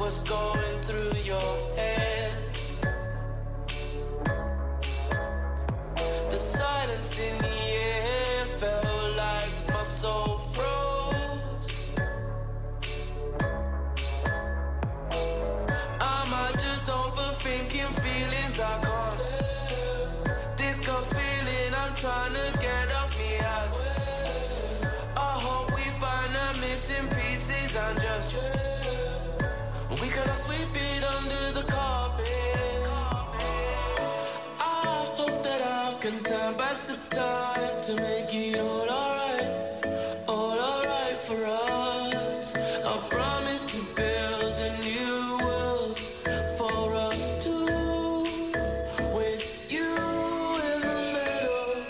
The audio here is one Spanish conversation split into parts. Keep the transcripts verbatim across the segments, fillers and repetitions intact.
what's going through your head. The silence in the air felt like my soul froze. Am I just overthinking feelings I can't? This gut feeling I'm trying to get off me ass. I hope we find the missing pieces and just we could sweep it under the carpet. I hope that I can turn back the time to make it all alright, all alright for us. I promise to build a new world for us two, with you in the middle.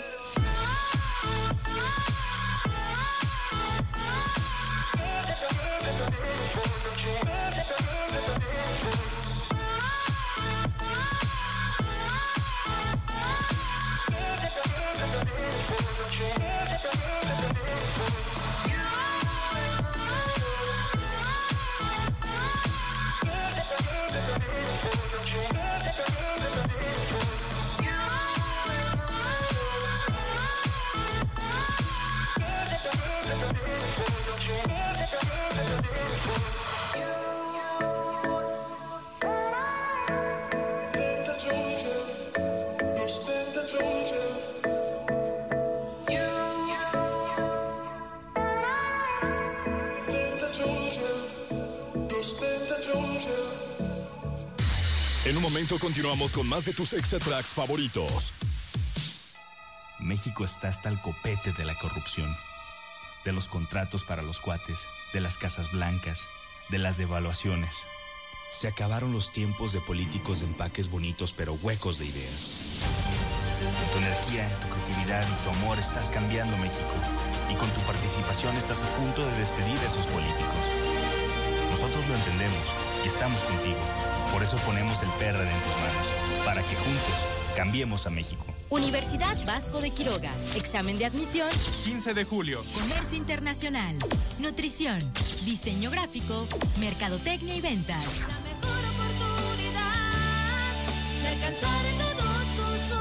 En un momento continuamos con más de tus Extra Tracks favoritos. México está hasta el copete de la corrupción, de los contratos para los cuates, de las casas blancas, de las devaluaciones. Se acabaron los tiempos de políticos de empaques bonitos pero huecos de ideas. Con tu energía, tu creatividad y tu amor estás cambiando México. Y con tu participación estás a punto de despedir a esos políticos. Nosotros lo entendemos y estamos contigo. Por eso ponemos el P R D en tus manos, para que juntos cambiemos a México. Universidad Vasco de Quiroga. Examen de admisión quince de julio. Comercio internacional, nutrición, diseño gráfico, mercadotecnia y ventas. La mejor oportunidad de alcanzar todos tus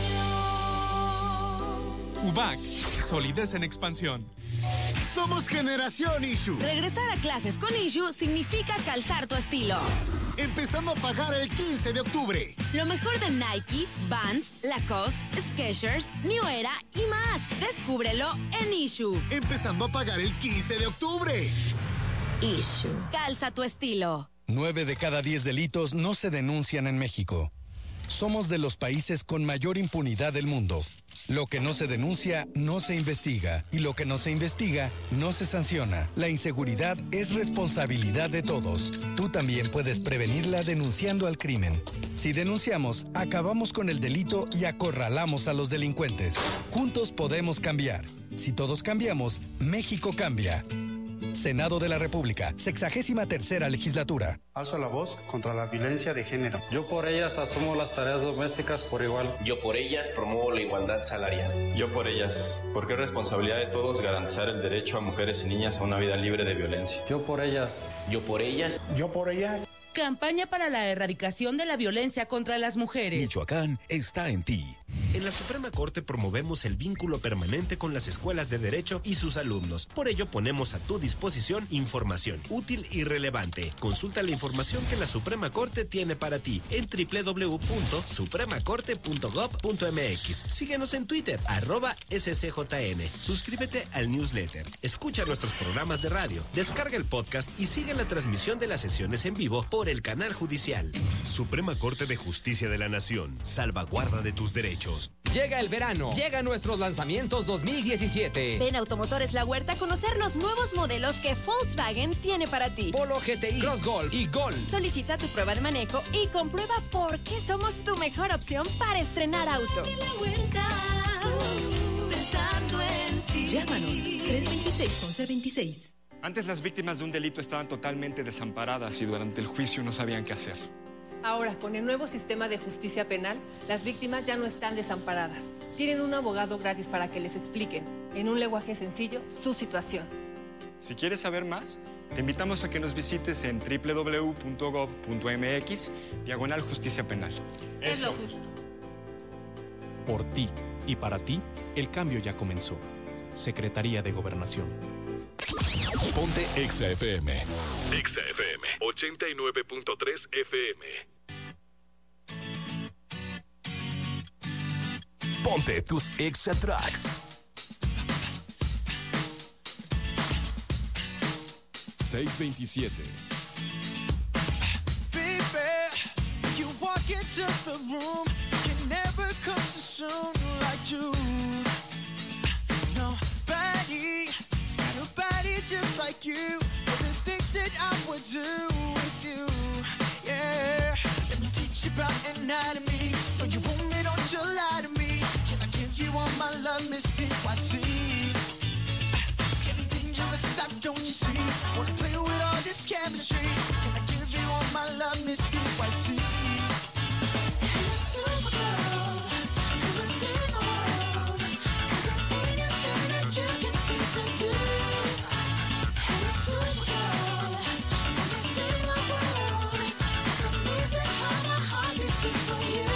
sueños. U B A C, solidez en expansión. Somos Generación Issue. Regresar a clases con Issue significa calzar tu estilo. Empezando a pagar el quince de octubre. Lo mejor de Nike, Vans, Lacoste, Skechers, New Era y más. Descúbrelo en Issue. Empezando a pagar el quince de octubre. Issue. Calza tu estilo. Nueve de cada diez delitos no se denuncian en México. Somos de los países con mayor impunidad del mundo. Lo que no se denuncia, no se investiga. Y lo que no se investiga, no se sanciona. La inseguridad es responsabilidad de todos. Tú también puedes prevenirla denunciando al crimen. Si denunciamos, acabamos con el delito y acorralamos a los delincuentes. Juntos podemos cambiar. Si todos cambiamos, México cambia. Senado de la República, sexagésima tercera legislatura. Alzo la voz contra la violencia de género. Yo por ellas asumo las tareas domésticas por igual. Yo por ellas promuevo la igualdad salarial. Yo por ellas, porque es responsabilidad de todos garantizar el derecho a mujeres y niñas a una vida libre de violencia. Yo por ellas. Yo por ellas. Yo por ellas. Campaña para la erradicación de la violencia contra las mujeres. Michoacán está en ti. En la Suprema Corte promovemos el vínculo permanente con las escuelas de Derecho y sus alumnos. Por ello ponemos a tu disposición información útil y relevante. Consulta la información que la Suprema Corte tiene para ti en doble u doble u doble u punto suprema corte punto gob punto eme equis. Síguenos en Twitter, arroba ese ce jota ene. Suscríbete al newsletter. Escucha nuestros programas de radio. Descarga el podcast y sigue la transmisión de las sesiones en vivo por el canal judicial. Suprema Corte de Justicia de la Nación. Salvaguarda de tus derechos. Llega el verano, llegan nuestros lanzamientos dos mil diecisiete. Ven a Automotores La Huerta a conocer los nuevos modelos que Volkswagen tiene para ti. Polo G T I, Cross Golf y Gol. Solicita tu prueba de manejo y comprueba por qué somos tu mejor opción para estrenar auto. La Huerta, pensando en ti. Llámanos tres veintiséis, once veintiséis. Antes las víctimas de un delito estaban totalmente desamparadas y durante el juicio no sabían qué hacer. Ahora, con el nuevo sistema de justicia penal, las víctimas ya no están desamparadas. Tienen un abogado gratis para que les expliquen, en un lenguaje sencillo, su situación. Si quieres saber más, Te invitamos a que nos visites en doble u doble u doble u punto gob punto eme equis, diagonal justicia penal. Es lo justo. Por ti y para ti, el cambio ya comenzó. Secretaría de Gobernación. Ponte Exa F M. Exa F M ochenta y nueve punto tres F M. Ponte tus Exa Tracks. seis veintisiete. Baby, you walk into the room, you never come too soon like you. Nobody, it's got a body just like you. For the things that I would do with you, yeah. Let me teach you about anatomy. No, you want me, don't you lie to me. Can I give you all my love, Miss P Y T? Stop, don't you see? Wanna play with all this chemistry? Can I give you all my love, Miss P Y T? Hey, Supergirl, come and save the world. 'Cause I ain't anything that you can seem to do. Hey, Supergirl, come and save the world. It's amazing how my heart beats just for you.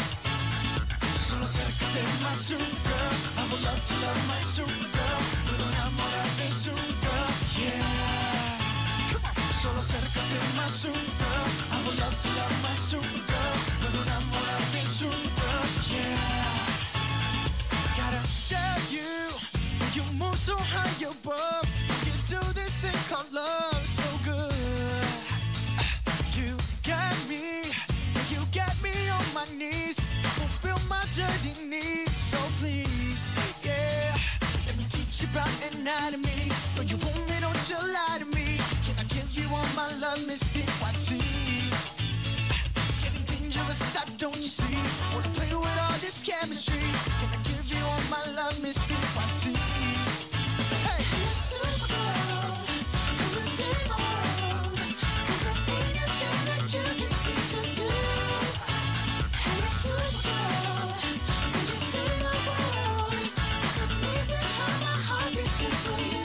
Solo acércate, my Supergirl. I would love to love my Supergirl. Puedo enamorarme, Supergirl, yeah. Come on. Solo acércate, my Supergirl. I would love to love my Supergirl. Puedo enamorarme, Supergirl, yeah. Gotta tell you, you move so high above. You do this thing called love so good. You got me, you got me on my knees. Fulfill my dirty needs, so please, yeah. Let me teach you about anatomy. No, you want me, don't you lie to me. Can I give you all my love, Miss P Y T? It's getting dangerous, stop, don't you see? Wanna play with all this chemistry? Can I give you all my love, Miss P Y T? Hey, Supergirl, come and save the world. 'Cause I ain't anything that you can seem to do. Hey, Supergirl, come and save the world. It's amazing how my heart beats just for you.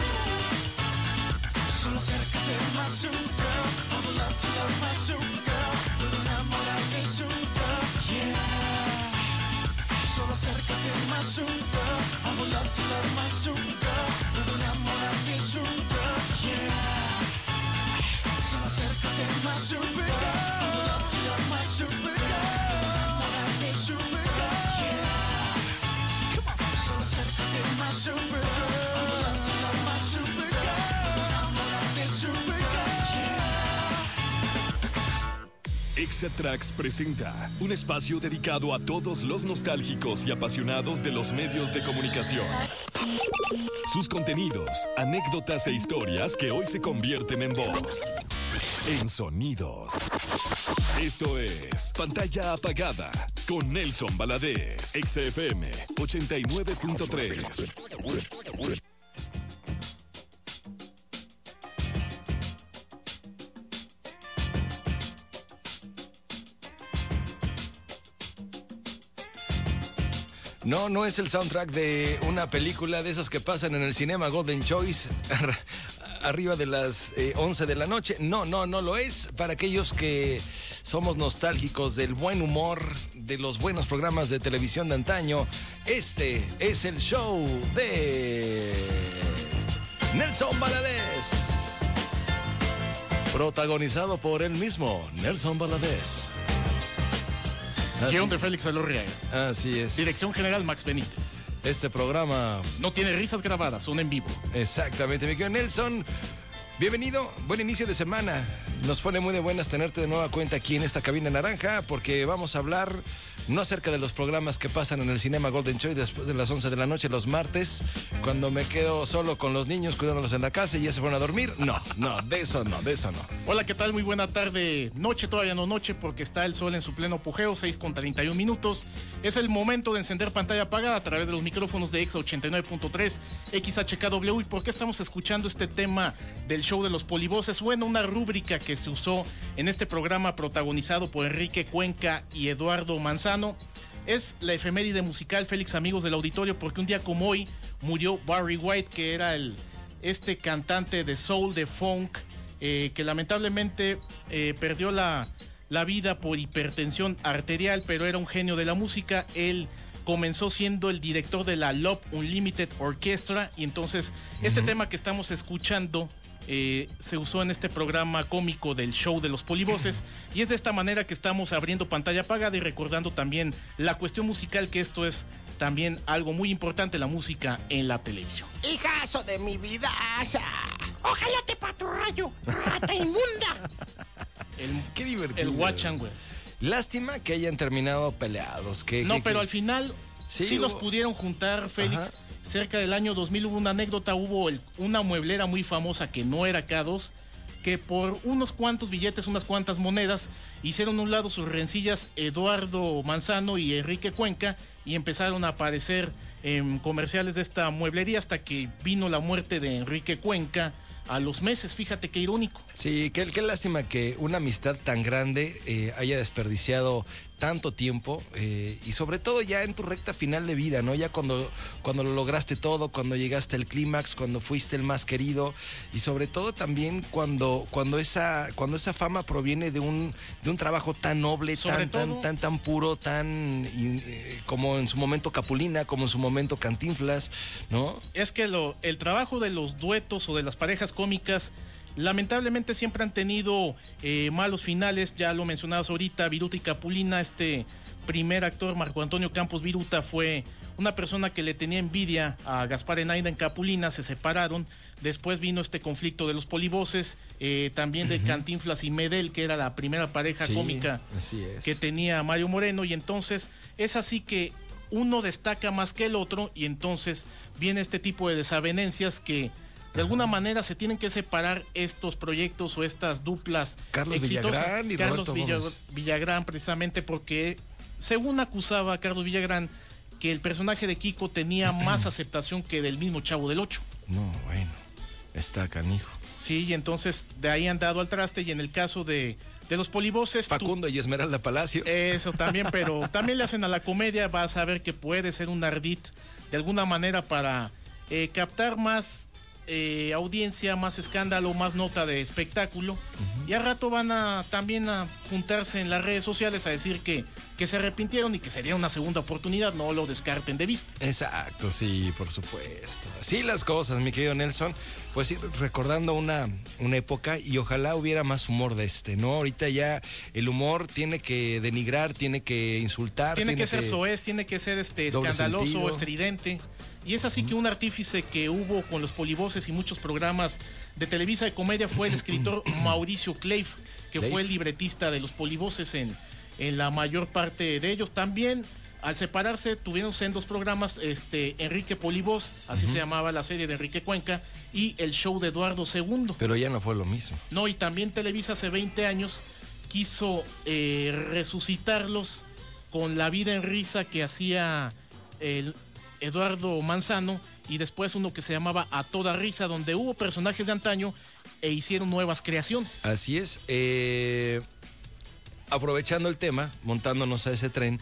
Solo acércate, my Supergirl. I would love to love my Supergirl. Puedo enamorarme, Supergirl, yeah. Solo acércate, my Supergirl. I would love to love my Supergirl. Puedo enamorarme, Supergirl, yeah. Solo acércate, my Supergirl. I would love to love my Supergirl. Puedo enamorarme, Supergirl, yeah. Come on. Solo acércate, my Supergirl. I would love to love my Supergirl. Puedo enamorarme, Supergirl, yeah. Exa Tracks presenta un espacio dedicado a todos los nostálgicos y apasionados de los medios de comunicación. Sus contenidos, anécdotas e historias que hoy se convierten en voz, en sonidos. Esto es Pantalla Apagada con Nelson Valadez. Exa F M ochenta y nueve punto tres. No, no es el soundtrack de una película de esas que pasan en el Cinema Golden Choice arriba de las eh, once de la noche. No, no, no lo es. Para aquellos que somos nostálgicos del buen humor, de los buenos programas de televisión de antaño, este es el show de Nelson Valadez, protagonizado por él mismo, Nelson Valadez. Guión de Félix Alorriaga. Así es. Dirección general Max Benítez. Este programa no tiene risas grabadas, son en vivo. Exactamente, mi querido Nelson. Bienvenido, buen inicio de semana. Nos pone muy de buenas tenerte de nueva cuenta aquí en esta cabina naranja, porque vamos a hablar no acerca de los programas que pasan en el Cinema Golden Choice después de las once de la noche los martes, cuando me quedo solo con los niños cuidándolos en la casa y ya se van a dormir. No, no, de eso no, de eso no. Hola, ¿qué tal? Muy buena tarde, noche, todavía no noche, porque está el sol en su pleno apogeo, seis con treinta y un minutos. Es el momento de encender pantalla apagada a través de los micrófonos de Exa ochenta y nueve punto tres, X H K W. ¿Y por qué estamos escuchando este tema del show de los polivoces? Bueno, una rúbrica que se usó en este programa protagonizado por Enrique Cuenca y Eduardo Manzano. Es la efeméride musical, Félix, amigos del auditorio, porque un día como hoy murió Barry White, que era el este cantante de soul, de funk, eh, que lamentablemente eh, perdió la, la vida por hipertensión arterial, pero era un genio de la música. Él comenzó siendo el director de la Love Unlimited Orchestra, y entonces uh-huh. este tema que estamos escuchando eh, se usó en este programa cómico del show de los polivoces, uh-huh. y es de esta manera que estamos abriendo pantalla apagada y recordando también la cuestión musical, que esto es también algo muy importante, la música en la televisión. Hijazo de mi vida, ojalá te pato rayo, rata inmunda. El, Qué divertido. El Guachán, güey. Lástima que hayan terminado peleados. Que, no, que, pero que... al final sí, sí hubo... los pudieron juntar, Félix. Ajá. Cerca del año dos mil hubo una anécdota, hubo el, una mueblera muy famosa que no era K dos, que por unos cuantos billetes, unas cuantas monedas, hicieron a un lado sus rencillas Eduardo Manzano y Enrique Cuenca, y empezaron a aparecer en comerciales de esta mueblería hasta que vino la muerte de Enrique Cuenca a los meses. Fíjate qué irónico. Sí, qué, qué lástima que una amistad tan grande eh, haya desperdiciado tanto tiempo, eh, y sobre todo ya en tu recta final de vida, ¿no? Ya cuando, cuando lo lograste todo, cuando llegaste al clímax, cuando fuiste el más querido, y sobre todo también cuando, cuando esa, cuando esa fama proviene de un, de un trabajo tan noble, tan, todo, tan, tan, tan puro, tan eh, como en su momento Capulina, como en su momento Cantinflas, ¿no? Es que lo, el trabajo de los duetos o de las parejas cómicas lamentablemente siempre han tenido eh, malos finales. Ya lo mencionabas ahorita, Viruta y Capulina. Este primer actor, Marco Antonio Campos Viruta, fue una persona que le tenía envidia a Gaspar Enaida en Capulina, se separaron. Después vino este conflicto de los polivoces, eh, también de uh-huh. Cantinflas y Medel, que era la primera pareja sí, cómica así es. que tenía Mario Moreno, y entonces es así que uno destaca más que el otro, y entonces viene este tipo de desavenencias que de alguna manera se tienen que separar estos proyectos o estas duplas Carlos exitosas. Villagrán y Carlos Roberto Villa, Gómez. Villagrán, precisamente porque según acusaba a Carlos Villagrán que el personaje de Kiko tenía más aceptación que del mismo Chavo del Ocho. No, bueno, está canijo. Sí, y entonces de ahí han dado al traste, y en el caso de, de los polivoces... Facundo tú, y Esmeralda Palacios. Eso también, pero también le hacen a la comedia. Vas a ver que puede ser un ardid de alguna manera para eh, captar más... Eh, audiencia, más escándalo, más nota de espectáculo, uh-huh. y a rato van a también a juntarse en las redes sociales a decir que, que se arrepintieron y que sería una segunda oportunidad, no lo descarten de vista. Exacto, sí, por supuesto. Sí, las cosas, mi querido Nelson, pues sí, recordando una, una época, y ojalá hubiera más humor de este, ¿no? Ahorita ya el humor tiene que denigrar, tiene que insultar, tiene, tiene que ser que soez, tiene que ser este escandaloso, sentido. estridente. Y es así que un artífice que hubo con los polivoces y muchos programas de Televisa de comedia fue el escritor Mauricio Cleif, que Cleif. fue el libretista de los polivoces en, en la mayor parte de ellos. También, al separarse, tuvieron sendos programas, este Enrique Polivoz, así uh-huh. se llamaba la serie de Enrique Cuenca, y el show de Eduardo segundo. Pero ya no fue lo mismo. No, y también Televisa hace veinte años quiso eh, resucitarlos con La vida en risa que hacía el Eduardo Manzano, y después uno que se llamaba A toda risa, donde hubo personajes de antaño e hicieron nuevas creaciones. Así es. Eh, aprovechando el tema, montándonos a ese tren,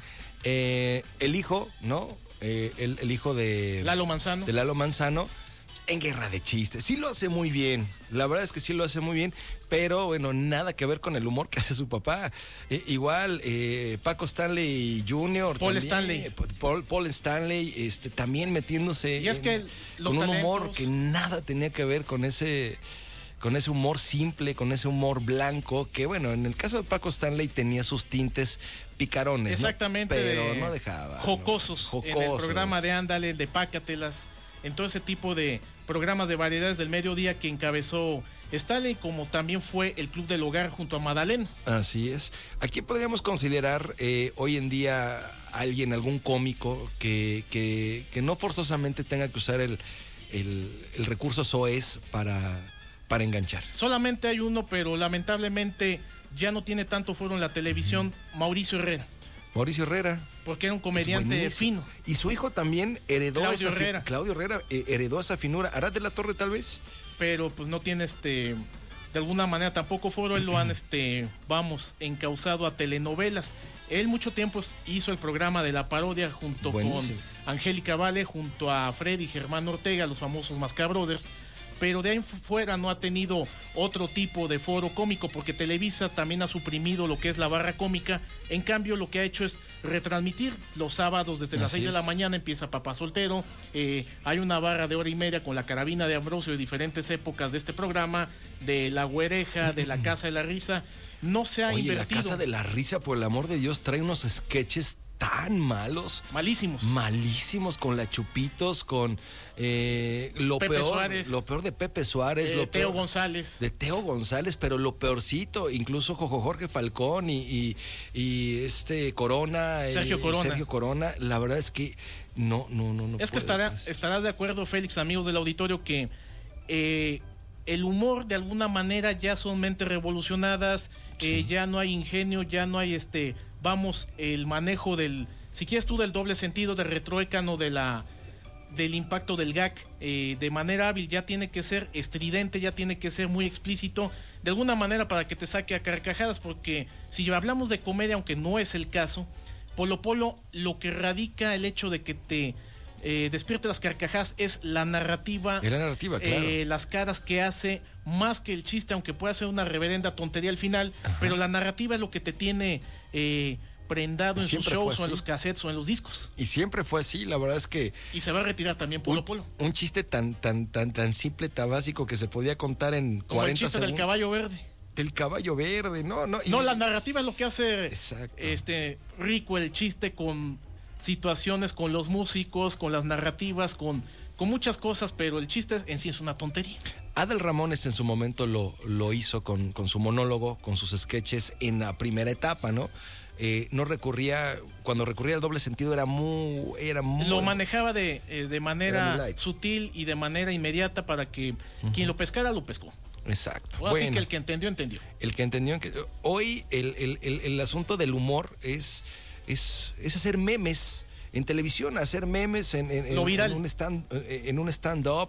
eh, el hijo, ¿no? Eh, el, el hijo de Lalo Manzano. De Lalo Manzano, en Guerra de Chistes. Sí lo hace muy bien. La verdad es que sí lo hace muy bien, pero bueno, nada que ver con el humor que hace su papá. Eh, igual, eh, Paco Stanley junior Paul también, Stanley. Paul, Paul Stanley, este, también metiéndose y es en, que los con un talentos... humor que nada tenía que ver con ese... con ese humor simple, con ese humor blanco, que bueno, en el caso de Paco Stanley tenía sus tintes picarones. Exactamente. ¿no? Pero de no dejaba. Jocosos, ¿no? Jocosos. En el programa de Ándale, de Pácatelas, en todo ese tipo de programas de variedades del mediodía que encabezó Stanley, como también fue el Club del Hogar junto a Madaleno. Así es. Aquí podríamos considerar eh, hoy en día alguien, algún cómico que, que, que no forzosamente tenga que usar el, el, el recurso soez para... para enganchar. Solamente hay uno, pero lamentablemente ya no tiene tanto foro en la televisión, Mauricio Herrera. Mauricio Herrera. Porque era un comediante fino. Y su hijo también heredó Claudio esa Herrera. Fi- Claudio Herrera eh, heredó esa finura. Arad de la Torre tal vez. Pero pues no tiene este, de alguna manera tampoco foro. Él lo han, este, vamos, encausado a telenovelas. Él mucho tiempo hizo el programa de la parodia junto Buenísimo. con Angélica Vale, junto a Freddy y Germán Ortega, los famosos Masca Brothers. pero de ahí fuera no ha tenido otro tipo de foro cómico, porque Televisa también ha suprimido lo que es la barra cómica. En cambio, lo que ha hecho es retransmitir los sábados desde las Así seis de es. la mañana, empieza Papá Soltero, eh, hay una barra de hora y media con la carabina de Ambrosio de diferentes épocas de este programa, de La Güereja, de La Casa de la Risa. No se ha Oye, invertido. La Casa de la Risa, por el amor de Dios, trae unos sketches tan malos. Malísimos. Malísimos, con la Chupitos, con eh, lo Pepe peor. Suárez. Lo peor de Pepe Suárez. Eh, lo Teo peor González. De Teo González, pero lo peorcito, incluso Jojo Jorge Falcón y, y, y este Corona. Sergio y, Corona. Sergio Corona. La verdad es que no, no, no, no. Es que puede, estará, pues. estarás de acuerdo, Félix, amigos del auditorio, que eh, el humor de alguna manera ya son mentes revolucionadas, Sí. eh, ya no hay ingenio, ya no hay este, vamos, el manejo del, si quieres tú, del doble sentido, del retroécano, de la del impacto del gag, eh, de manera hábil, ya tiene que ser estridente, ya tiene que ser muy explícito, de alguna manera para que te saque a carcajadas, porque si hablamos de comedia, aunque no es el caso, Polo Polo, lo que radica el hecho de que te eh, despierte las carcajadas es la narrativa, Es la narrativa, claro. eh, las caras que hace, más que el chiste, aunque pueda ser una reverenda tontería al final, Ajá. pero la narrativa es lo que te tiene eh, prendado en sus Siempre fue shows o en así. los cassettes o en los discos. Y siempre fue así, la verdad es que Y se va a retirar también Polo un, Polo. un chiste tan, tan, tan, tan simple, tan básico que se podía contar en Como el cuarenta chiste del segundos. caballo verde. Del caballo verde, no, no. y- No, la narrativa es lo que hace Exacto. este rico el chiste, con situaciones, con los músicos, con las narrativas, con, con muchas cosas, pero el chiste en sí es una tontería. Adal Ramones en su momento lo, lo hizo con, con su monólogo, con sus sketches en la primera etapa, ¿no? Eh, no recurría, cuando recurría al doble sentido era muy... Era muy Lo manejaba de, eh, de Era muy manera light. sutil y de manera inmediata para que quien lo pescara, lo pescó. Exacto. O así Bueno, que el que entendió, entendió. el que entendió que hoy el, el, el, el asunto del humor es, es, es hacer memes en televisión, hacer memes en, en, Lo en- viral. en un stand en un stand up,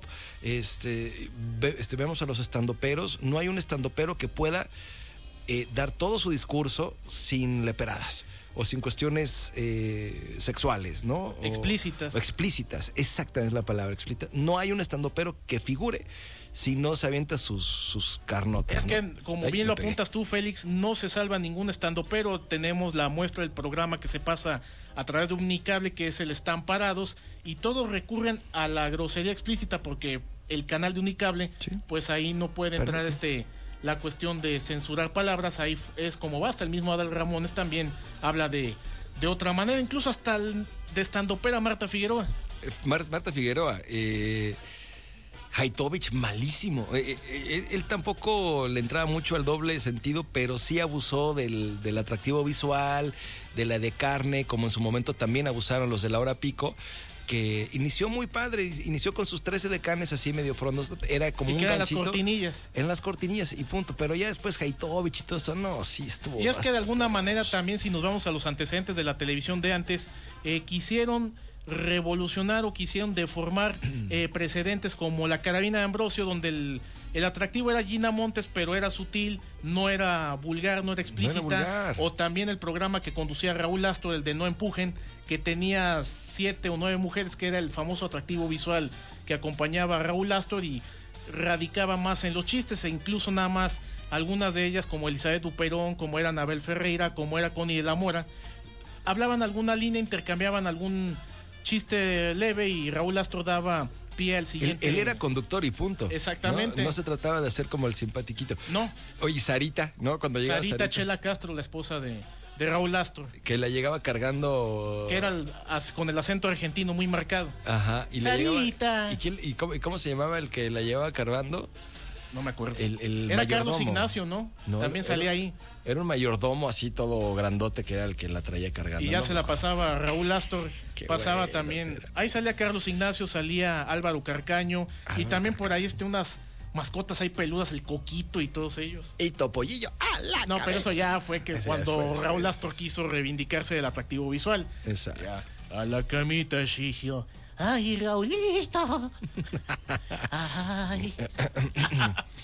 este, ve- este vemos a los estandoperos, no hay un estandopero que pueda eh, dar todo su discurso sin leperadas o sin cuestiones eh, sexuales, ¿no? O- Explícitas. o explícitas, exacta es la palabra, explícita. No hay un estandopero que figure si no se avienta sus, sus carnotas. Es que, ¿no? como Ay, bien me lo pegué. apuntas tú, Félix, no se salva ningún estando, pero tenemos la muestra del programa que se pasa a través de Unicable, que es el Están Parados, y todos recurren a la grosería explícita porque el canal de Unicable, pues ahí no puede entrar Permite. este la cuestión de censurar palabras, ahí f- es como basta. El mismo Adal Ramones también habla de, de otra manera, incluso hasta el de estandopera Marta Figueroa. Eh, Mar- Marta Figueroa, eh, Haitovich, malísimo. Eh, eh, él, él tampoco le entraba mucho al doble sentido, pero sí abusó del, del atractivo visual, de la de carne, como en su momento también abusaron los de la hora pico, que inició muy padre, inició con sus trece decanes así medio frondos, era como Y un que eran las ganchito. cortinillas. En las cortinillas y punto, pero ya después Haitovich y todo eso, no, sí estuvo. Y es que de alguna manera también, si nos vamos a los antecedentes de la televisión de antes, eh, quisieron revolucionar o quisieron deformar eh, precedentes como la carabina de Ambrosio, donde el, el atractivo era Gina Montes, pero era sutil, no era vulgar, no era explícita. vulgar. O también el programa que conducía Raúl Astro, el de No Empujen, que tenía siete o nueve mujeres, que era el famoso atractivo visual que acompañaba a Raúl Astor y radicaba más en los chistes, e incluso nada más algunas de ellas, como Elizabeth Duperón, como era Anabel Ferreira, como era Connie de la Mora, hablaban alguna línea, intercambiaban algún chiste leve y Raúl Astro daba pie al Él, siguiente. él era conductor y punto. Exactamente. No, no se trataba de hacer como el simpatiquito. No. Oye, Sarita, ¿no? Cuando llegaba Sarita, Sarita, Chela Castro, la esposa de, de Raúl Astro, que la llegaba cargando. que era el- as- con el acento argentino muy marcado. Ajá. Y la llegaba- Sarita. ¿Y, quién- y cómo, y cómo se llamaba el que la llevaba cargando? No me acuerdo. El, el Era mayordomo. Carlos Ignacio, ¿no? No, También era- salía ahí. Era un mayordomo así todo grandote que era el que la traía cargando. Y ya ¿no? se la pasaba Raúl Astor, Qué pasaba buenas también, ahí salía Carlos Ignacio, salía Álvaro Carcaño, y Álvaro también por ahí este unas mascotas ahí peludas, el Coquito y todos ellos. Y Topollillo. ¡Ah, la No, pero cabeza! eso ya fue que Ese ya cuando fue, eso Raúl fue. Astor quiso reivindicarse del atractivo visual. Exacto. Ya, a la camita, Gigio. Ay, Raulito. Ay.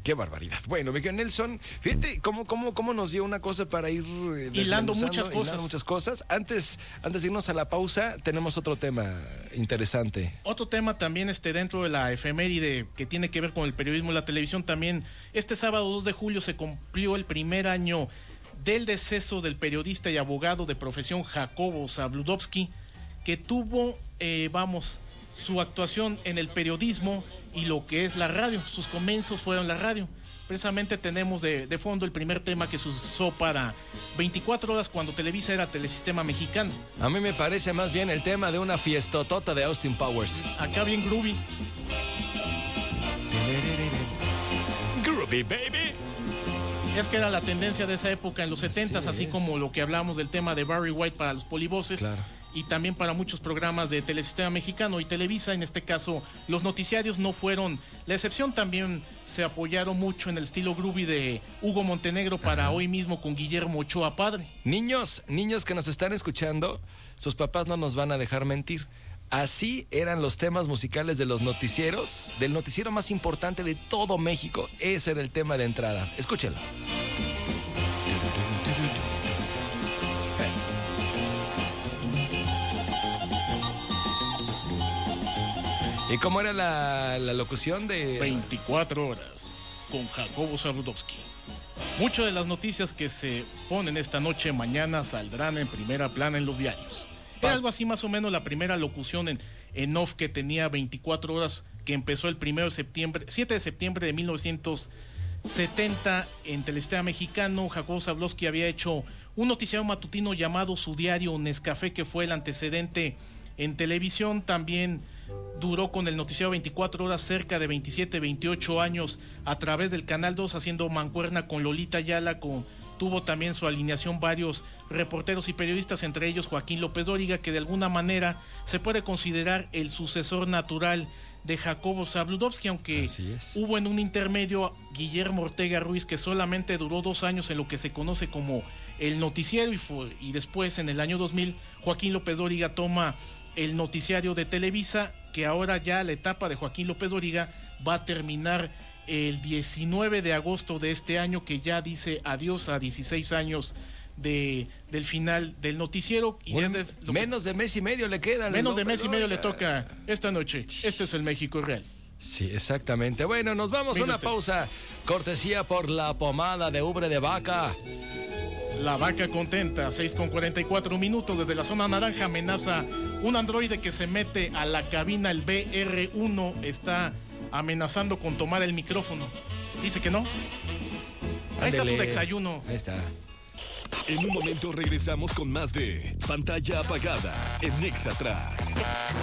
Qué barbaridad. Bueno, Miguel Nelson, fíjate cómo, cómo, cómo nos dio una cosa para ir eh, hilando desmenuzando, muchas cosas. hilando muchas cosas. Antes, antes de irnos a la pausa, tenemos otro tema interesante. Otro tema también este, dentro de la efeméride que tiene que ver con el periodismo y la televisión también. Este sábado dos de julio se cumplió el primer año del deceso del periodista y abogado de profesión Jacobo Zabludovsky, que tuvo, eh, vamos, su actuación en el periodismo y lo que es la radio. Sus comienzos fueron la radio. Precisamente tenemos de, de fondo el primer tema que se usó para veinticuatro horas cuando Televisa era Telesistema Mexicano. A mí me parece más bien el tema de una fiestotota de Austin Powers. Acá bien groovy. Groovy, baby. Es que era la tendencia de esa época en los setentas, así, así como lo que hablamos del tema de Barry White para los polivoces. Claro. Y también para muchos programas de Telesistema Mexicano y Televisa. En este caso, los noticiarios no fueron la excepción. También se apoyaron mucho en el estilo groovy de Hugo Montenegro para Ajá. hoy mismo con Guillermo Ochoa padre. Niños, niños que nos están escuchando, sus papás no nos van a dejar mentir. Así eran los temas musicales de los noticieros, del noticiero más importante de todo México. Ese era el tema de entrada. Escúchenlo. ¿Y cómo era la, la locución de...? veinticuatro horas con Jacobo Zabludovsky. Muchas de las noticias que se ponen esta noche, mañana, saldrán en primera plana en los diarios. Era algo así más o menos la primera locución en, en off que tenía veinticuatro horas, que empezó el primero de septiembre, siete de septiembre de mil novecientos setenta en Telesistema Mexicano. Jacobo Zabludovsky había hecho un noticiario matutino llamado Su Diario Nescafé, que fue el antecedente en televisión. También duró con el noticiero veinticuatro horas cerca de veintisiete, veintiocho años a través del Canal dos, haciendo mancuerna con Lolita Ayala. Con, tuvo también su alineación varios reporteros y periodistas, entre ellos Joaquín López Dóriga, que de alguna manera se puede considerar el sucesor natural de Jacobo Zabludovsky, aunque hubo en un intermedio Guillermo Ortega Ruiz, que solamente duró dos años en lo que se conoce como el noticiero, y, fue, y después en el año dos mil Joaquín López Dóriga toma el noticiario de Televisa, que ahora ya la etapa de Joaquín López Dóriga va a terminar el diecinueve de agosto de este año, que ya dice adiós a dieciséis años de, del final del noticiero. Y bueno, de, menos que, de mes y medio le queda. Menos de mes y medio le toca esta noche. Este es el México real. Sí, exactamente. Bueno, nos vamos a una usted. pausa. Cortesía por la pomada de ubre de vaca. La vaca contenta, seis con cuarenta y cuatro minutos. Desde la zona naranja amenaza un androide que se mete a la cabina. El B R uno está amenazando con tomar el micrófono. Dice que no. Ahí Andele. Está tu desayuno. Ahí está. En un momento regresamos con más de Pantalla Apagada en Exa Tracks.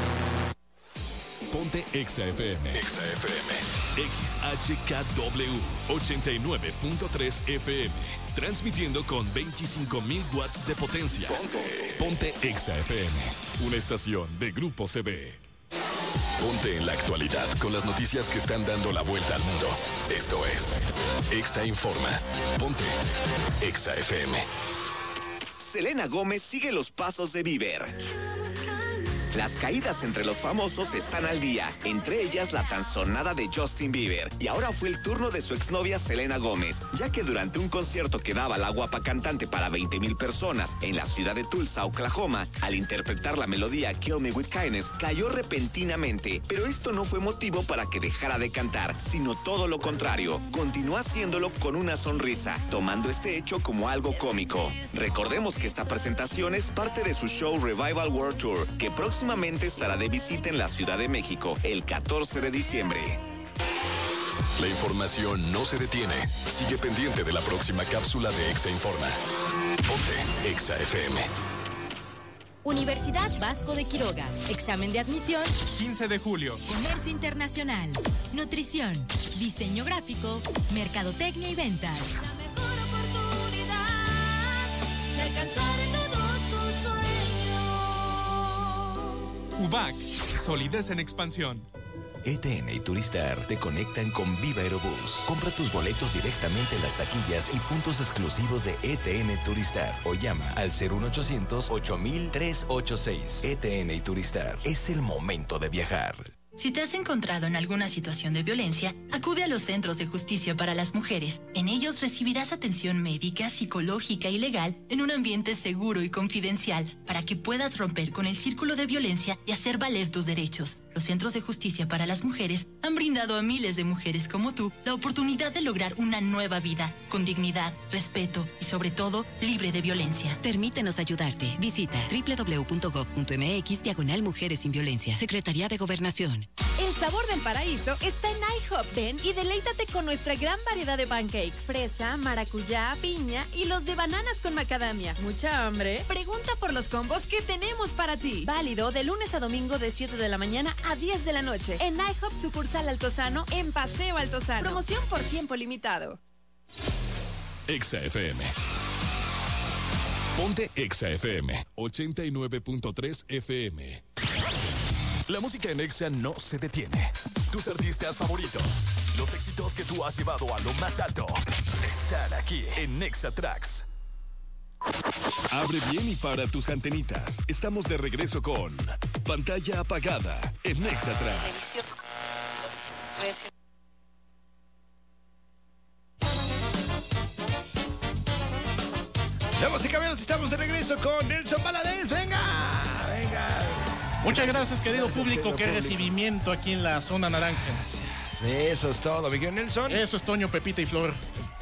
Ponte Exa F M. Exa F M. X H K W ochenta y nueve punto tres F M. Transmitiendo con veinticinco mil watts de potencia. Ponte. Ponte Exa F M. Una estación de Grupo C B. Ponte en la actualidad con las noticias que están dando la vuelta al mundo. Esto es Exa Informa. Ponte Exa F M. Selena Gómez sigue los pasos de Bieber. Las caídas entre los famosos están al día, entre ellas la tan sonada de Justin Bieber. Y ahora fue el turno de su exnovia Selena Gómez, ya que durante un concierto que daba la guapa cantante para veinte mil personas en la ciudad de Tulsa, Oklahoma, al interpretar la melodía Kill Me With Kindness, cayó repentinamente. Pero esto no fue motivo para que dejara de cantar, sino todo lo contrario. Continuó haciéndolo con una sonrisa, tomando este hecho como algo cómico. Recordemos que esta presentación es parte de su show Revival World Tour, que próximamente Próximamente estará de visita en la Ciudad de México el catorce de diciembre. La información no se detiene. Sigue pendiente de la próxima cápsula de Exa Informa. Ponte Exa F M. Universidad Vasco de Quiroga. Examen de admisión quince de julio. Comercio internacional, nutrición, diseño gráfico, mercadotecnia y ventas. La mejor oportunidad de alcanzar todos tus sueños. U B A C, solidez en expansión. E T N y Turistar te conectan con Viva Aerobús. Compra tus boletos directamente en las taquillas y puntos exclusivos de E T N Turistar o llama al cero uno ochocientos ocho mil trescientos ochenta y seis. E T N y Turistar. Es el momento de viajar. Si te has encontrado en alguna situación de violencia, acude a los Centros de Justicia para las Mujeres. En ellos recibirás atención médica, psicológica y legal en un ambiente seguro y confidencial para que puedas romper con el círculo de violencia y hacer valer tus derechos. Los Centros de Justicia para las Mujeres han brindado a miles de mujeres como tú la oportunidad de lograr una nueva vida, con dignidad, respeto y sobre todo, libre de violencia. Permítenos ayudarte. Visita doble u doble u doble u punto gov punto eme equis diagonal Mujeres sin Violencia. Secretaría de Gobernación. El sabor del paraíso está en IHOP. Ven y deleítate con nuestra gran variedad de pancakes. Fresa, maracuyá, piña y los de bananas con macadamia. ¿Mucha hambre? Pregunta por los combos que tenemos para ti. Válido de lunes a domingo de siete de la mañana a diez de la noche. En IHOP sucursal Altozano, en Paseo Altozano. Promoción por tiempo limitado. Exa F M. Ponte Exa F M. ochenta y nueve punto tres F M. La música en Exa no se detiene. Tus artistas favoritos, los éxitos que tú has llevado a lo más alto, están aquí en Exa Tracks. Abre bien y para tus antenitas. Estamos de regreso con Pantalla Apagada en Exa Tracks. Damas y caballeros, estamos de regreso con Nelson Valadez. ¡Venga! ¡Venga! Muchas gracias, querido Gracias, público. querido Qué público. recibimiento aquí en la zona naranja. Eso es todo, Miguel Nelson. Eso es Toño, Pepita y Flor.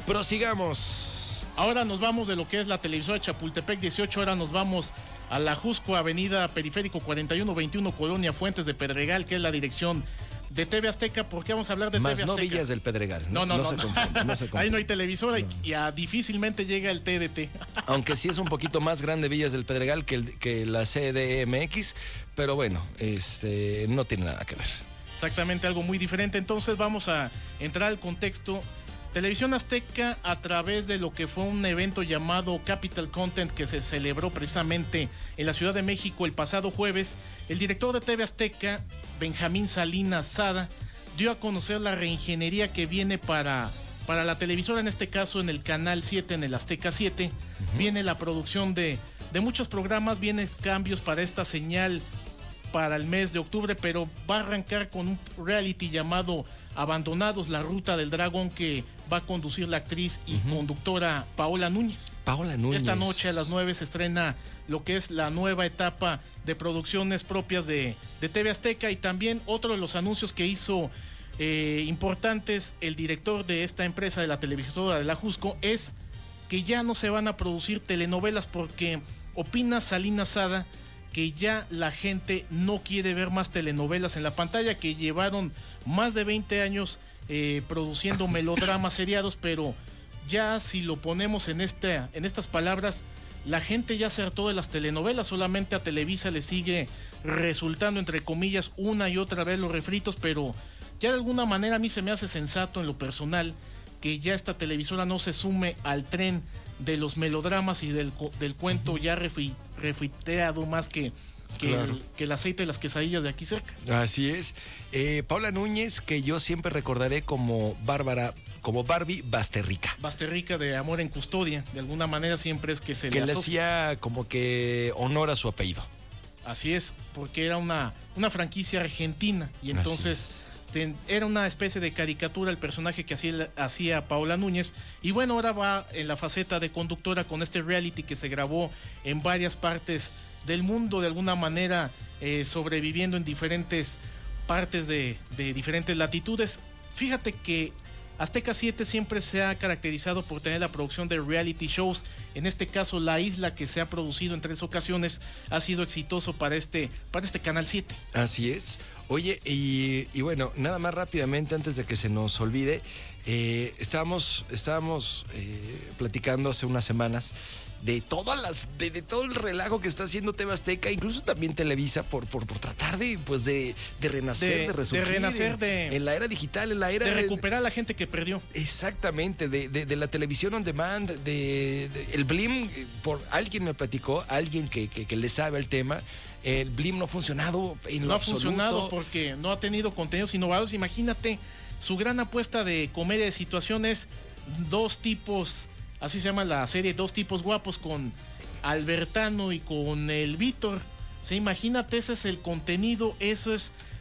Prosigamos. Ahora nos vamos de lo que es la televisora Chapultepec dieciocho, ahora nos vamos a la Jusco, avenida Periférico cuarenta y uno veintiuno, Colonia Fuentes de Pedregal, que es la dirección de T V Azteca. ¿Por qué vamos a hablar de Más T V no Azteca? Villas del Pedregal. No, no, no. no, no. Se confunde, no se confunde. Ahí no hay televisora no. y a, difícilmente llega el T D T. Aunque sí es un poquito más grande Villas del Pedregal que, el, que la C D M X, pero bueno, este no tiene nada que ver. Exactamente, algo muy diferente. Entonces vamos a entrar al contexto. Televisión Azteca, a través de lo que fue un evento llamado Capital Content, que se celebró precisamente en la Ciudad de México el pasado jueves, el director de T V Azteca, Benjamín Salinas Sada, dio a conocer la reingeniería que viene para, para la televisora, en este caso en el Canal siete, en el Azteca siete. Uh-huh. Viene la producción de, de muchos programas, vienen cambios para esta señal para el mes de octubre, pero va a arrancar con un reality llamado Abandonados, la ruta del dragón, que va a conducir la actriz y uh-huh. conductora Paola Núñez. Paola Núñez. Esta noche a las nueve se estrena lo que es la nueva etapa de producciones propias de, de T V Azteca, y también otro de los anuncios que hizo eh, importantes el director de esta empresa, de la televisora de la Jusco, es que ya no se van a producir telenovelas, porque opina Salinas Sada que ya la gente no quiere ver más telenovelas en la pantalla, que llevaron más de veinte años eh, produciendo melodramas seriados, pero ya si lo ponemos en, este, en estas palabras, la gente ya se hartó de las telenovelas. Solamente a Televisa le sigue resultando, entre comillas, una y otra vez los refritos, pero ya de alguna manera a mí se me hace sensato en lo personal que ya esta televisora no se sume al tren de los melodramas y del, del cuento uh-huh. ya refri, refriteado más que, que, claro. el, que el aceite de las quesadillas de aquí cerca. Así es. Eh, Paola Núñez, que yo siempre recordaré como Bárbara, como Barbie Basterrica. Basterrica de Amor en Custodia, de alguna manera siempre es que se que le le hacía como que honor a su apellido. Así es, porque era una, una franquicia argentina, y entonces ten, era una especie de caricatura el personaje que hacía, hacía Paola Núñez. Y bueno, ahora va en la faceta de conductora con este reality que se grabó en varias partes del mundo, de alguna manera eh, sobreviviendo en diferentes partes de, de diferentes latitudes. Fíjate que Azteca siete siempre se ha caracterizado por tener la producción de reality shows. En este caso, La Isla, que se ha producido en tres ocasiones, ha sido exitoso para este, para este Canal siete. Así es. Oye, y, y bueno, nada más rápidamente antes de que se nos olvide, eh, estábamos, estábamos eh, platicando hace unas semanas de todas las, de, de todo el relajo que está haciendo T V Azteca, incluso también Televisa, por, por, por tratar de, pues de, de renacer, de, de resurgir. De renacer, en, de, en la era digital, en la era de recuperar a la gente que perdió. Exactamente, de, de, de la televisión on demand, de, de el Blim, por alguien me platicó, alguien que, que, que le sabe el tema. El Blim no ha funcionado en lo No ha absoluto. funcionado porque no ha tenido contenidos innovadores. Imagínate, su gran apuesta de comedia de situaciones, dos tipos, así se llama la serie, dos tipos guapos, con Albertano y con el Víctor. ¿Sí? Imagínate, ese es el contenido, eso es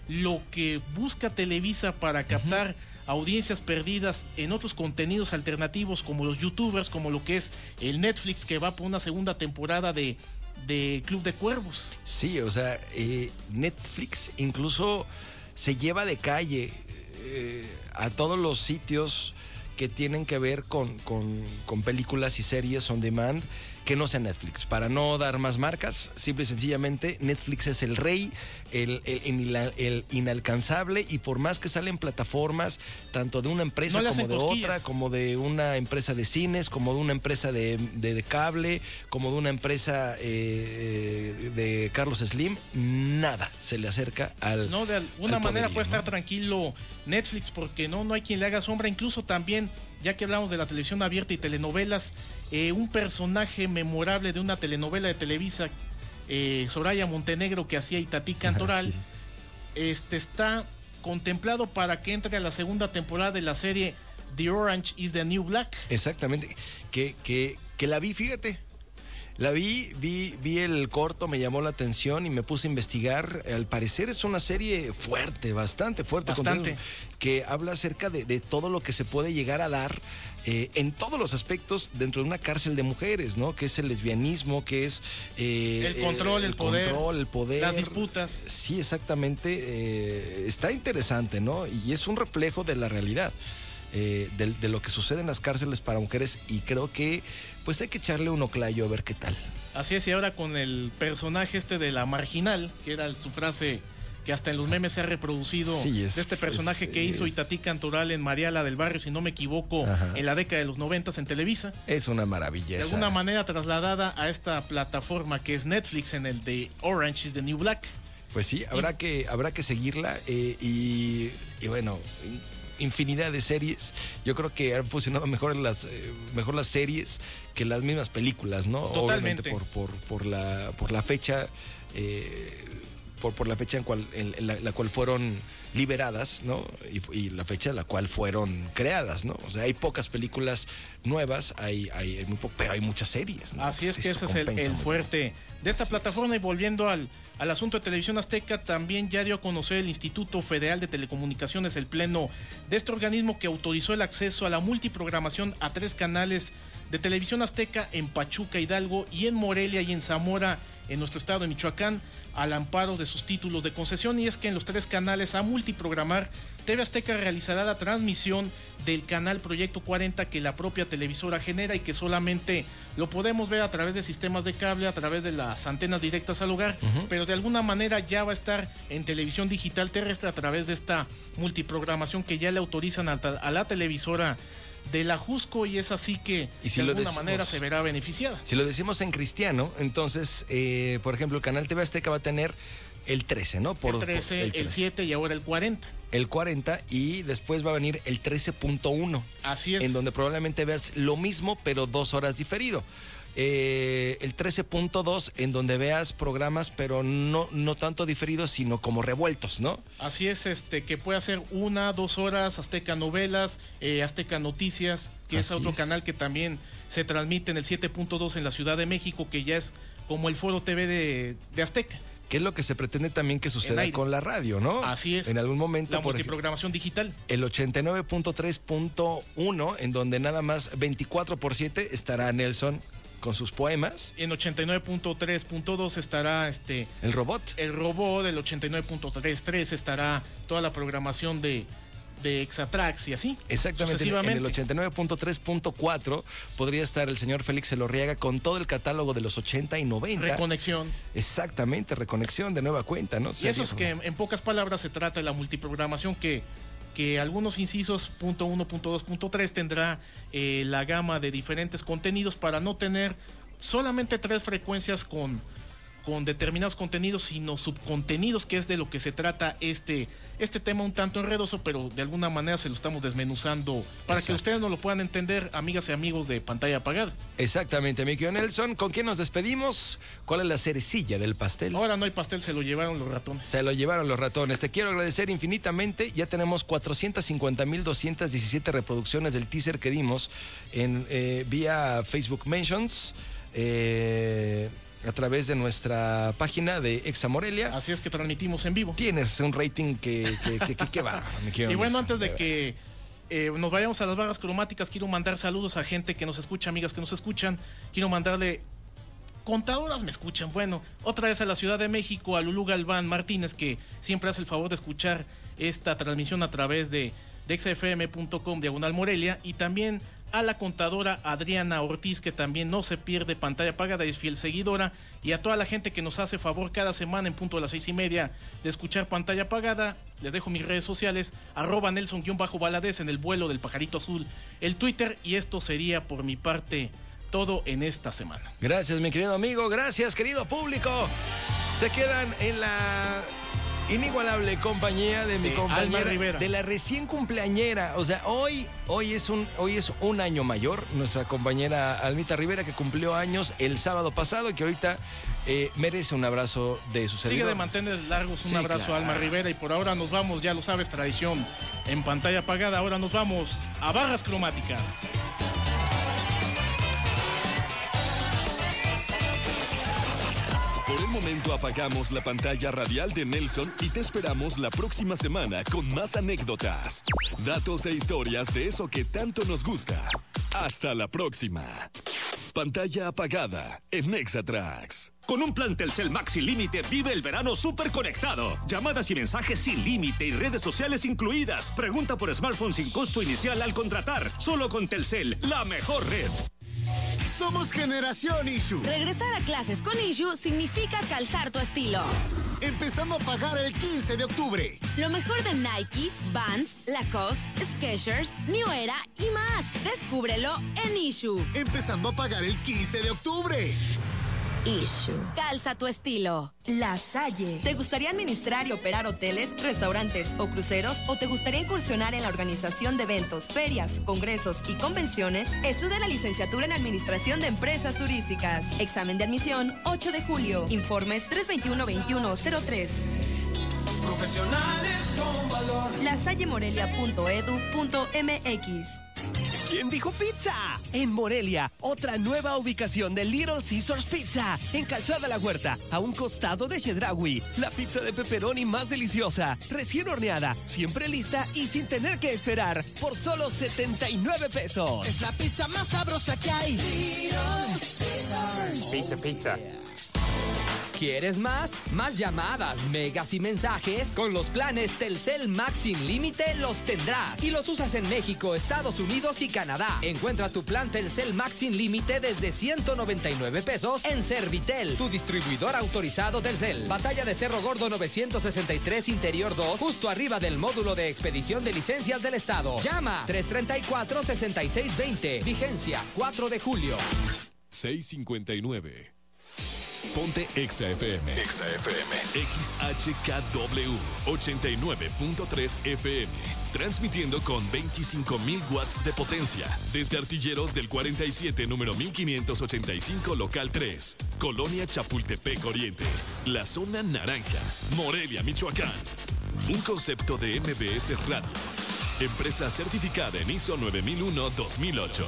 lo que busca Televisa para captar uh-huh. audiencias perdidas en otros contenidos alternativos como los youtubers, como lo que es el Netflix, que va por una segunda temporada de, de Club de Cuervos. Sí, o sea, eh, Netflix incluso se lleva de calle eh, a todos los sitios que tienen que ver con, con, con películas y series on demand que no sean Netflix. Para no dar más marcas, simple y sencillamente, Netflix es el rey, el, el, el, el inalcanzable, y por más que salen plataformas, tanto de una empresa no como de cosquillas. otra, como de una empresa de cines, como de una empresa de, de, de cable, como de una empresa eh, de Carlos Slim, nada se le acerca al No, de alguna al manera poderío, puede estar ¿no? tranquilo Netflix, porque no, no hay quien le haga sombra. Incluso también, ya que hablamos de la televisión abierta y telenovelas, eh, un personaje memorable de una telenovela de Televisa, eh, Soraya Montenegro, que hacía Itatí Cantoral, sí. este está contemplado para que entre a la segunda temporada de la serie The Orange is the New Black. Exactamente, que, que, que la vi, fíjate. La vi, vi, vi el corto, me llamó la atención y me puse a investigar. Al parecer es una serie fuerte, bastante fuerte. Bastante. Que habla acerca de, de todo lo que se puede llegar a dar eh, en todos los aspectos dentro de una cárcel de mujeres, ¿no? Que es el lesbianismo, que es... Eh, el control, el, el poder. control, el poder. Las disputas. Sí, exactamente. Eh, está interesante, ¿no? Y es un reflejo de la realidad. Eh, de, de lo que sucede en las cárceles para mujeres, y creo que pues hay que echarle un oclayo a ver qué tal. Así es, y ahora con el personaje este de la marginal, que era su frase que hasta en los memes se ha reproducido, sí, es, de este personaje es, que hizo es... Itatí Cantoral en Mariala del Barrio, si no me equivoco, Ajá. en la década de los noventas en Televisa. Es una maravilla. De alguna manera trasladada a esta plataforma que es Netflix, en el de Orange is the New Black. Pues sí, habrá, y... que, habrá que seguirla eh, y, y bueno... infinidad de series. Yo creo que han funcionado mejor las eh, mejor las series que las mismas películas, ¿no? Totalmente. Obviamente por por por la por la fecha eh, por por la fecha en cual en la, la cual fueron liberadas, ¿no? Y, y la fecha en la cual fueron creadas, ¿no? O sea, hay pocas películas nuevas, hay hay, hay muy poco, pero hay muchas series, ¿no? Así es, que ese es el, el fuerte de esta Así plataforma. Es. Y volviendo al Al asunto de Televisión Azteca, también ya dio a conocer el Instituto Federal de Telecomunicaciones el pleno de este organismo, que autorizó el acceso a la multiprogramación a tres canales de Televisión Azteca en Pachuca, Hidalgo, y en Morelia y en Zamora, en nuestro estado de Michoacán, al amparo de sus títulos de concesión. Y es que en los tres canales a multiprogramar, T V Azteca realizará la transmisión del canal Proyecto cuarenta que la propia televisora genera, y que solamente lo podemos ver a través de sistemas de cable, a través de las antenas directas al hogar, uh-huh. pero de alguna manera ya va a estar en televisión digital terrestre a través de esta multiprogramación que ya le autorizan a, a la televisora de la Jusco, y es así que ¿Y si de alguna decimos, manera se verá beneficiada. Si lo decimos en cristiano, entonces, eh, por ejemplo, el canal T V Azteca va a tener el trece, ¿no? Por, el trece, por, el, trece. El siete y ahora el cuarenta. El cuarenta, y después va a venir el trece punto uno. Así es. En donde probablemente veas lo mismo, pero dos horas diferido. Eh, el trece punto dos, en donde veas programas, pero no, no tanto diferidos, sino como revueltos, ¿no? Así es, este, que puede hacer una, dos horas, Azteca Novelas, eh, Azteca Noticias, que Así es otro es. canal que también se transmite en el siete punto dos en la Ciudad de México, que ya es como el Foro T V de, de Azteca. Que es lo que se pretende también que suceda con la radio, ¿no? Así es. En algún momento. La multiprogramación digital. El ochenta y nueve punto tres punto uno, en donde nada más veinticuatro por siete estará Nelson con sus poemas. En ochenta y nueve punto tres punto dos estará este... El robot. El robot. Del ochenta y nueve punto treinta y tres estará toda la programación de... de Exatrax y así. Exactamente. En el ochenta y nueve punto tres punto cuatro podría estar el señor Félix Elorriaga con todo el catálogo de los ochenta y noventa. Reconexión. Exactamente, reconexión de nueva cuenta, ¿no? Y eso es que en pocas palabras se trata de la multiprogramación, que, que algunos incisos punto uno, punto dos, punto tres tendrá eh, la gama de diferentes contenidos, para no tener solamente tres frecuencias con, con determinados contenidos, sino subcontenidos, que es de lo que se trata este Este tema un tanto enredoso, pero de alguna manera se lo estamos desmenuzando para Exacto. que ustedes no lo puedan entender, amigas y amigos de Pantalla Apagada. Exactamente, mi querido Nelson. ¿Con quién nos despedimos? ¿Cuál es la cerecilla del pastel? Ahora no hay pastel, se lo llevaron los ratones. Se lo llevaron los ratones. Te quiero agradecer infinitamente. Ya tenemos cuatrocientas cincuenta mil doscientas diecisiete reproducciones del teaser que dimos en eh, vía Facebook Mentions. Eh... a través de nuestra página de Exa Morelia. Así es que transmitimos en vivo. Tienes un rating que, que, que, que, que bárbaro, mi querido Y bueno, Nelson, antes de, de que eh, nos vayamos a las barras cromáticas, quiero mandar saludos a gente que nos escucha, amigas que nos escuchan. Quiero mandarle... Contadoras me escuchan. Bueno, otra vez a la Ciudad de México, a Lulú Galván Martínez, que siempre hace el favor de escuchar esta transmisión a través de, de exafm punto com diagonal Morelia, y también a la contadora Adriana Ortiz, que también no se pierde Pantalla Apagada, es fiel seguidora, y a toda la gente que nos hace favor cada semana en punto de las seis y media de escuchar Pantalla Apagada. Les dejo mis redes sociales, arroba Nelson-Valadez en el vuelo del pajarito azul, el Twitter, y esto sería por mi parte todo en esta semana. Gracias, mi querido amigo. Gracias, querido público. Se quedan en la inigualable compañía de mi de compañera, Alma Rivera, de la recién cumpleañera. O sea, hoy, hoy es un, hoy es un año mayor nuestra compañera Almita Rivera, que cumplió años el sábado pasado y que ahorita eh, merece un abrazo de su servidor. Sigue de mantener largos, un sí, abrazo claro. a Alma Rivera, y por ahora nos vamos, ya lo sabes, tradición en Pantalla Apagada. Ahora nos vamos a barras cromáticas. Por el momento apagamos la pantalla radial de Nelson y te esperamos la próxima semana con más anécdotas, datos e historias de eso que tanto nos gusta. Hasta la próxima. Pantalla apagada en Exatrax. Con un plan Telcel Max sin límite, vive el verano súper conectado. Llamadas y mensajes sin límite y redes sociales incluidas. Pregunta por smartphone sin costo inicial al contratar. Solo con Telcel, la mejor red. Somos Generación Issue. Regresar a clases con Issue significa calzar tu estilo. Empezando a pagar el quince de octubre. Lo mejor de Nike, Vans, Lacoste, Skechers, New Era y más. Descúbrelo en Issue. Empezando a pagar el quince de octubre. Issue. Calza tu estilo. La Salle. ¿Te gustaría administrar y operar hoteles, restaurantes o cruceros? ¿O te gustaría incursionar en la organización de eventos, ferias, congresos y convenciones? Estudia la licenciatura en Administración de Empresas Turísticas. Examen de admisión ocho de julio. Informes tres veintiuno veintiuno cero tres. Profesionales con valor. lasallemorelia punto edu punto mx. ¿Quién dijo pizza? En Morelia, otra nueva ubicación de Little Caesars Pizza, en Calzada La Huerta, a un costado de Chedraui. La pizza de pepperoni más deliciosa, recién horneada, siempre lista y sin tener que esperar, por solo setenta y nueve pesos. Es la pizza más sabrosa que hay. Little Caesars. Pizza, pizza. ¿Quieres más? Más llamadas, megas y mensajes. Con los planes Telcel Max sin límite los tendrás. Y los usas en México, Estados Unidos y Canadá. Encuentra tu plan Telcel Max sin límite desde ciento noventa y nueve pesos en Servitel, tu distribuidor autorizado Telcel. Batalla de Cerro Gordo novecientos sesenta y tres Interior dos, justo arriba del módulo de expedición de licencias del Estado. Llama tres treinta y cuatro, sesenta y seis veinte. Vigencia cuatro de julio. seiscientos cincuenta y nueve. Ponte Exa F M. Exa F M. X H K W ochenta y nueve punto tres F M. Transmitiendo con veinticinco mil watts de potencia. Desde Artilleros del cuarenta y siete, número mil quinientos ochenta y cinco, local tres. Colonia Chapultepec Oriente. La zona naranja. Morelia, Michoacán. Un concepto de M B S Radio. Empresa certificada en I S O nueve mil uno dos mil ocho.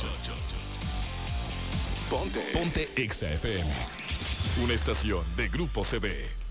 Ponte. Ponte Exa F M. Una estación de Grupo C B.